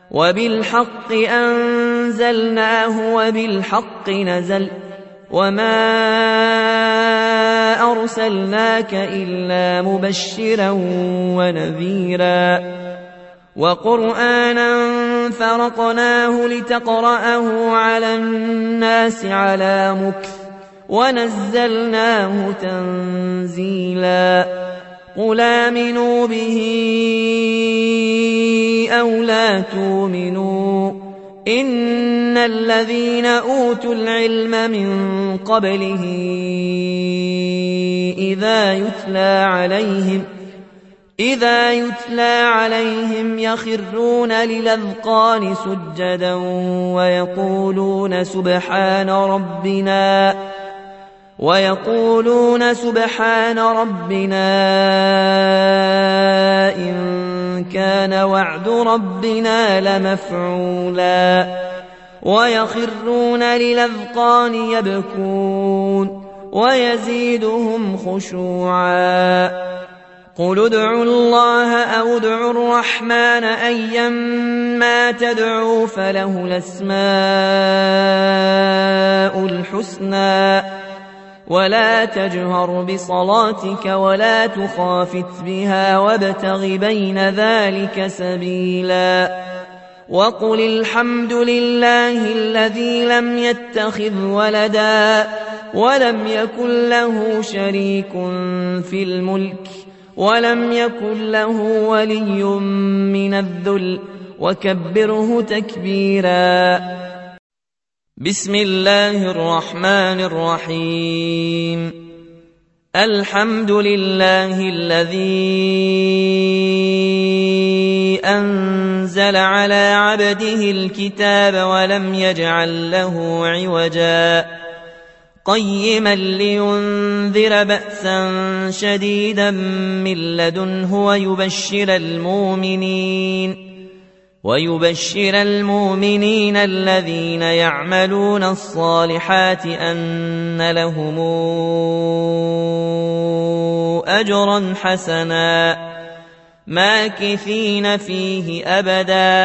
وبالحق أنزلناه وبالحق نزل وما أرسلناك إلا مبشرا ونذيرا وقرآنا فرقناه لتقرأه على الناس على مكث ونزلناه تنزيلا قل آمنوا به أو لا تؤمنوا إن الذين أوتوا العلم من قبله إذا يتلى عليهم يخرون للأذقان سجدا ويقولون سبحان ربنا إن كان وعد ربنا لمفعولا ويخرون للأذقان يبكون ويزيدهم خشوعا قل ادعوا الله أو ادعوا الرحمن أيما تدعوا فله الأسماء الحسنى ولا تجهر بصلاتك ولا تخافت بها وابتغ بين ذلك سبيلا وقل الحمد لله الذي لم يتخذ ولدا ولم يكن له شريك في الملك ولم يكن له ولي من الذل وكبره تكبيرا بسم الله الرحمن الرحيم الحمد لله الذي أنزل على عبده الكتاب ولم يجعل له عوجا قيما لينذر بأسا شديدا من لدنه ويبشر المؤمنين الذين يعملون الصالحات أن لهم أجرا حسنا ماكثين فيه أبدا